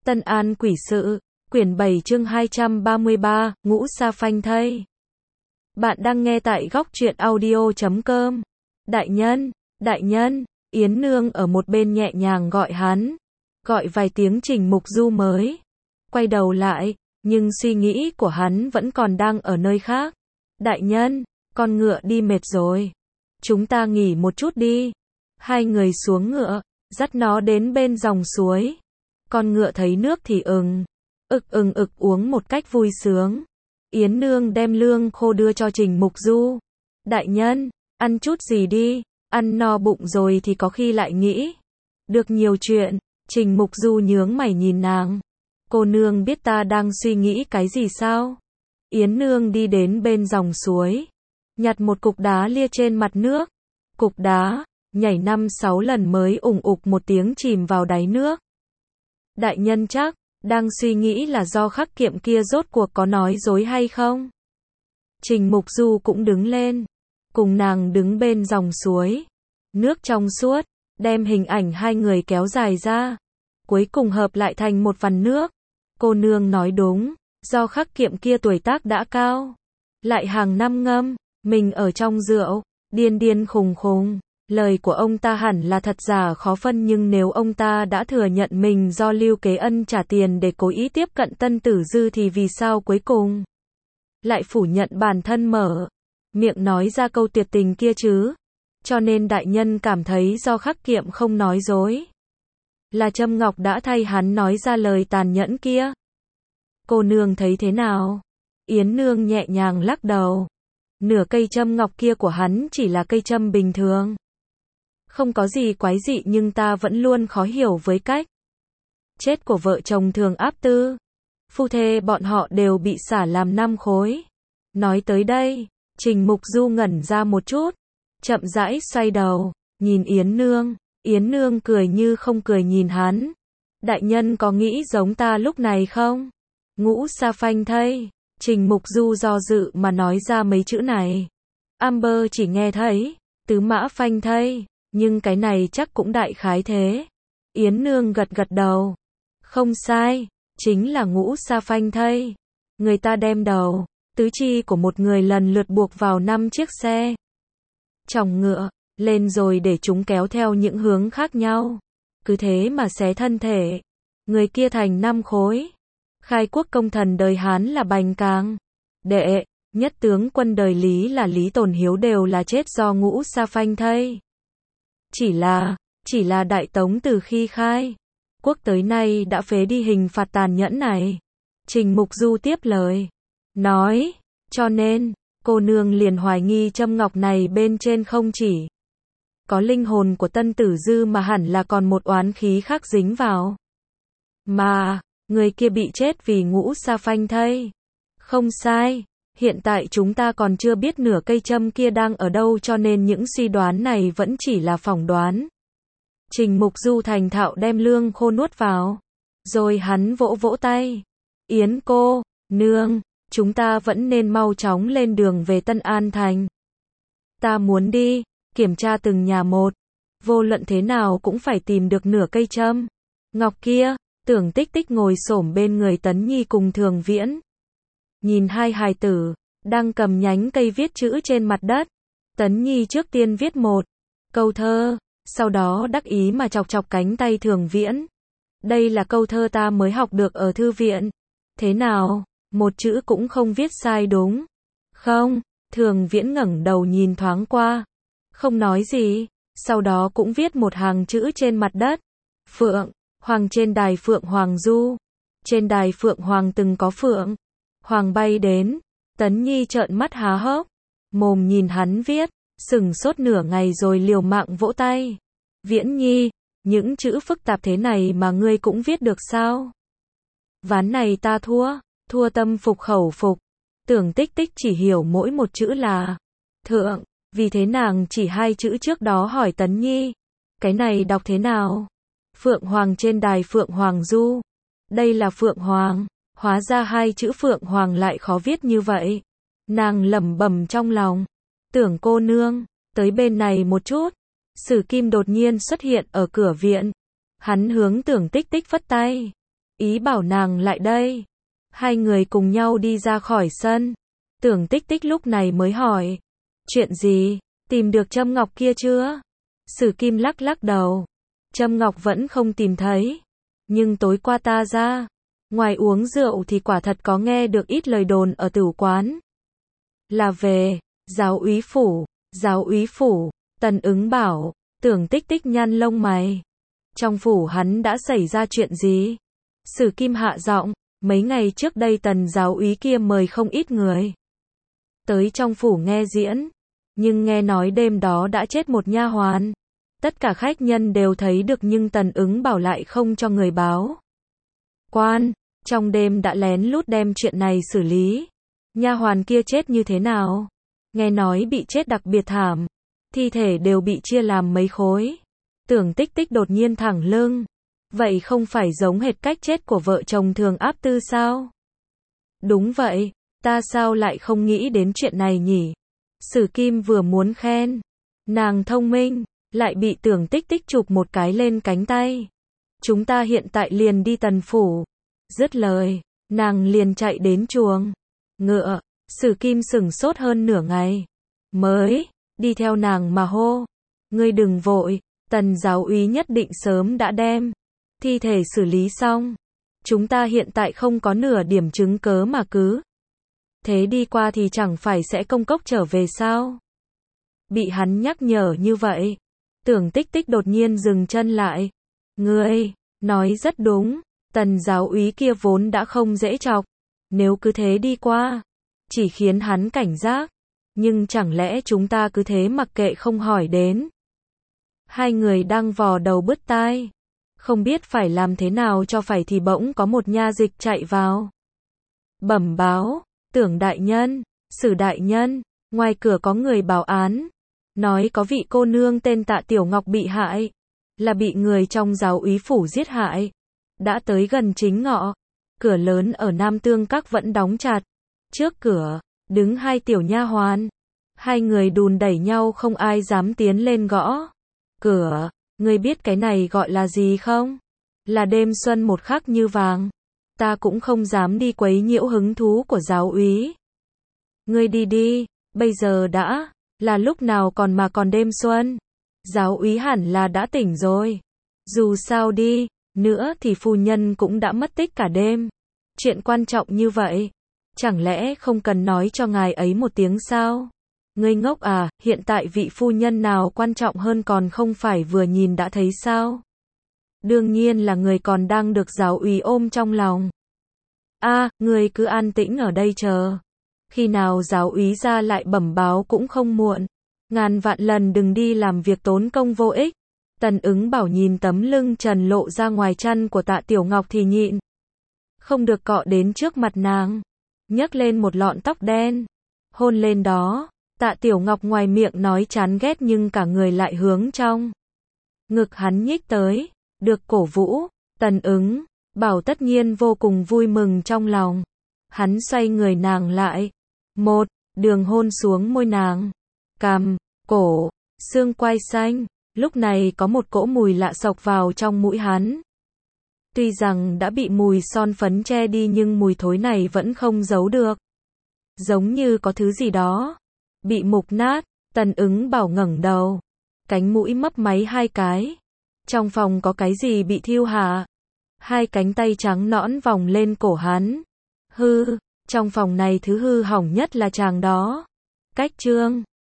Tân An quỷ sự, quyển 7 chương 233, Ngũ Sa Phanh thây. Bạn đang nghe tại góc truyện audio.com. Đại nhân, Yến Nương ở một bên nhẹ nhàng gọi hắn. Gọi vài tiếng Trình Mục Du mới quay đầu lại, nhưng suy nghĩ của hắn vẫn còn đang ở nơi khác. Đại nhân, con ngựa đi mệt rồi. Chúng ta nghỉ một chút đi. Hai người xuống ngựa, dắt nó đến bên dòng suối. Con ngựa thấy nước thì ực uống một cách vui sướng. Yến Nương đem lương khô đưa cho Trình Mục Du. Đại nhân, ăn chút gì đi, ăn no bụng rồi thì có khi lại nghĩ được nhiều chuyện. Trình Mục Du nhướng mày nhìn nàng. Cô nương biết ta đang suy nghĩ cái gì sao? Yến Nương đi đến bên dòng suối, nhặt một cục đá lia trên mặt nước. Cục đá nhảy 5-6 lần mới ủng ục một tiếng chìm vào đáy nước. Đại nhân chắc đang suy nghĩ là do Khắc Kiệm kia rốt cuộc có nói dối hay không? Trình Mục Du cũng đứng lên, cùng nàng đứng bên dòng suối. Nước trong suốt, đem hình ảnh hai người kéo dài ra, cuối cùng hợp lại thành một vằn nước. Cô nương nói đúng, do Khắc Kiệm kia tuổi tác đã cao, lại hàng năm ngâm mình ở trong rượu, điên khùng. Lời của ông ta hẳn là thật giả khó phân, nhưng nếu ông ta đã thừa nhận mình do Lưu Kế Ân trả tiền để cố ý tiếp cận Tân Tử Dư thì vì sao cuối cùng lại phủ nhận bản thân mở miệng nói ra câu tuyệt tình kia chứ? Cho nên đại nhân cảm thấy do Khắc Kiệm không nói dối, là Trâm Ngọc đã thay hắn nói ra lời tàn nhẫn kia. Cô nương thấy thế nào? Yến Nương nhẹ nhàng lắc đầu. Nửa cây châm ngọc kia của hắn chỉ là cây châm bình thường, không có gì quái dị, nhưng ta vẫn luôn khó hiểu với cách chết của vợ chồng Thường Áp Tư. Phu thê bọn họ đều bị xả làm 5 khối. Nói tới đây, Trình Mục Du ngẩn ra một chút, chậm rãi xoay đầu, nhìn Yến Nương. Yến Nương cười như không cười nhìn hắn. Đại nhân có nghĩ giống ta lúc này không? Ngũ Sa Phanh thây. Trình Mục Du do dự mà nói ra mấy chữ này. Amber chỉ nghe thấy Tứ Mã Phanh thây, nhưng cái này chắc cũng đại khái thế. Yến Nương gật đầu. Không sai, chính là Ngũ Sa Phanh thây. Người ta đem đầu, tứ chi của một người lần lượt buộc vào 5 chiếc xe chồng ngựa lên, rồi để chúng kéo theo những hướng khác nhau. Cứ thế mà xé thân thể người kia thành 5 khối. Khai quốc công thần đời Hán là Bành Càng, Đệ nhất tướng quân đời Lý là Lý Tồn Hiếu đều là chết do Ngũ Sa Phanh thây. Chỉ là Đại Tống từ khi khai quốc tới nay đã phế đi hình phạt tàn nhẫn này. Trình Mục Du tiếp lời, nói, cho nên, cô nương liền hoài nghi châm ngọc này bên trên không chỉ có linh hồn của Tân Tử Dư mà hẳn là còn một oán khí khác dính vào. Mà, người kia bị chết vì Ngũ Sa Phanh thây. Không sai, hiện tại chúng ta còn chưa biết nửa cây châm kia đang ở đâu, cho nên những suy đoán này vẫn chỉ là phỏng đoán. Trình Mục Du thành thạo đem lương khô nuốt vào, rồi hắn vỗ tay. Yến cô nương, chúng ta vẫn nên mau chóng lên đường về Tân An Thành. Ta muốn đi kiểm tra từng nhà một, vô luận thế nào cũng phải tìm được nửa cây châm ngọc kia. Tưởng Tích Tích ngồi xổm bên người Tấn Nhi cùng Thường Viễn, nhìn hai hài tử đang cầm nhánh cây viết chữ trên mặt đất. Tấn Nhi trước tiên viết một câu thơ, sau đó đắc ý mà chọc cánh tay Thường Viễn. Đây là câu thơ ta mới học được ở thư viện. Thế nào, một chữ cũng không viết sai đúng không? Thường Viễn ngẩng đầu nhìn thoáng qua, không nói gì, sau đó cũng viết một hàng chữ trên mặt đất. Phượng Hoàng trên đài Phượng Hoàng du. Trên đài Phượng Hoàng từng có Phượng Hoàng bay đến. Tấn Nhi trợn mắt há hốc mồm nhìn hắn viết, sửng sốt nửa ngày rồi liều mạng vỗ tay. Viễn Nhi, những chữ phức tạp thế này mà ngươi cũng viết được sao? Ván này ta thua tâm phục khẩu phục. Tưởng Tích Tích chỉ hiểu mỗi một chữ là thượng, vì thế nàng chỉ 2 chữ trước đó hỏi Tấn Nhi, cái này đọc thế nào? Phượng Hoàng trên đài Phượng Hoàng du. Đây là Phượng Hoàng, hóa ra 2 chữ Phượng Hoàng lại khó viết như vậy. Nàng lẩm bẩm trong lòng. Tưởng cô nương, tới bên này một chút. Sử Kim đột nhiên xuất hiện ở cửa viện. Hắn hướng Tưởng Tích Tích phất tay. ý bảo nàng lại đây. Hai người cùng nhau đi ra khỏi sân. Tưởng Tích Tích lúc này mới hỏi. Chuyện gì? Tìm được châm ngọc kia chưa? Sử Kim lắc lắc đầu. Châm ngọc vẫn không tìm thấy. Nhưng tối qua ta ra. Ngoài uống rượu thì quả thật có nghe được ít lời đồn ở tửu quán. Là về giáo úy phủ. Giáo úy phủ. Tần Ứng bảo. Tưởng Tích Tích nhăn lông mày. Trong phủ hắn đã xảy ra chuyện gì? Sử Kim hạ giọng. Mấy ngày trước đây Tần giáo úy kia mời không ít người tới trong phủ nghe diễn. Nhưng nghe nói đêm đó đã chết một nha hoàn. Tất cả khách nhân đều thấy được nhưng Tần Ứng bảo lại không cho người báo. Quan, trong đêm đã lén lút đem chuyện này xử lý. Nha hoàn kia chết như thế nào? Nghe nói bị chết đặc biệt thảm. Thi thể đều bị chia làm mấy khối. Tưởng Tích Tích đột nhiên thẳng lưng. Vậy không phải giống hệt cách chết của vợ chồng Thường Áp Tư sao? Đúng vậy, ta sao lại không nghĩ đến chuyện này nhỉ? Sử Kim vừa muốn khen nàng thông minh, lại bị Tưởng Tích Tích chụp một cái lên cánh tay. Chúng ta hiện tại liền đi Tần phủ. Dứt lời, nàng liền chạy đến chuồng ngựa. Sử Kim sửng sốt hơn nửa ngày, mới đi theo nàng mà hô. Ngươi đừng vội, Tần giáo úy nhất định sớm đã đem thi thể xử lý xong. Chúng ta hiện tại không có nửa điểm chứng cớ mà cứ thế đi qua thì chẳng phải sẽ công cốc trở về sao? Bị hắn nhắc nhở như vậy, Tưởng Tích Tích đột nhiên dừng chân lại. Ngươi nói rất đúng, Tần giáo úy kia vốn đã không dễ chọc. Nếu cứ thế đi qua, chỉ khiến hắn cảnh giác. Nhưng chẳng lẽ chúng ta cứ thế mặc kệ không hỏi đến? Hai người đang vò đầu bứt tai. Không biết phải làm thế nào cho phải thì bỗng có một nha dịch chạy vào. Bẩm báo, Tưởng đại nhân, Sử đại nhân, ngoài cửa có người báo án. Nói có vị cô nương tên Tạ Tiểu Ngọc bị hại. Là bị người trong giáo úy phủ giết hại. Đã tới gần chính ngọ. Cửa lớn ở Nam Tương Các vẫn đóng chặt. Trước cửa, đứng hai tiểu nha hoàn. Hai người đùn đẩy nhau không ai dám tiến lên gõ cửa. Ngươi biết cái này gọi là gì không? Là đêm xuân một khắc như vàng. Ta cũng không dám đi quấy nhiễu hứng thú của giáo úy. Ngươi đi đi, bây giờ đã là lúc nào còn mà còn đêm xuân. Giáo úy hẳn là đã tỉnh rồi. Dù sao đi nữa thì phu nhân cũng đã mất tích cả đêm. Chuyện quan trọng như vậy, chẳng lẽ không cần nói cho ngài ấy một tiếng sao? Ngươi ngốc à, hiện tại vị phu nhân nào quan trọng hơn còn không phải vừa nhìn đã thấy sao? Đương nhiên là người còn đang được giáo úy ôm trong lòng. Ngươi cứ an tĩnh ở đây chờ. Khi nào giáo úy ra lại bẩm báo cũng không muộn. Ngàn vạn lần đừng đi làm việc tốn công vô ích. Tần Ứng bảo nhìn tấm lưng trần lộ ra ngoài chăn của Tạ Tiểu Ngọc thì nhịn không được cọ đến trước mặt nàng. Nhấc lên một lọn tóc đen. Hôn lên đó. Tạ Tiểu Ngọc ngoài miệng nói chán ghét nhưng cả người lại hướng trong ngực hắn nhích tới. Được cổ vũ, Tần Ứng bảo tất nhiên vô cùng vui mừng trong lòng. Hắn xoay người nàng lại. Một đường hôn xuống môi nàng. Cằm, cổ, xương quai xanh. Lúc này có một cỗ mùi lạ xộc vào trong mũi hắn. Tuy rằng đã bị mùi son phấn che đi nhưng mùi thối này vẫn không giấu được. Giống như có thứ gì đó bị mục nát. Tần Ứng bảo ngẩng đầu. Cánh mũi mấp máy hai cái. Trong phòng có cái gì bị thiêu hả? Hai cánh tay trắng nõn vòng lên cổ hắn. Trong phòng này thứ hư hỏng nhất là chàng đó. Cách trương.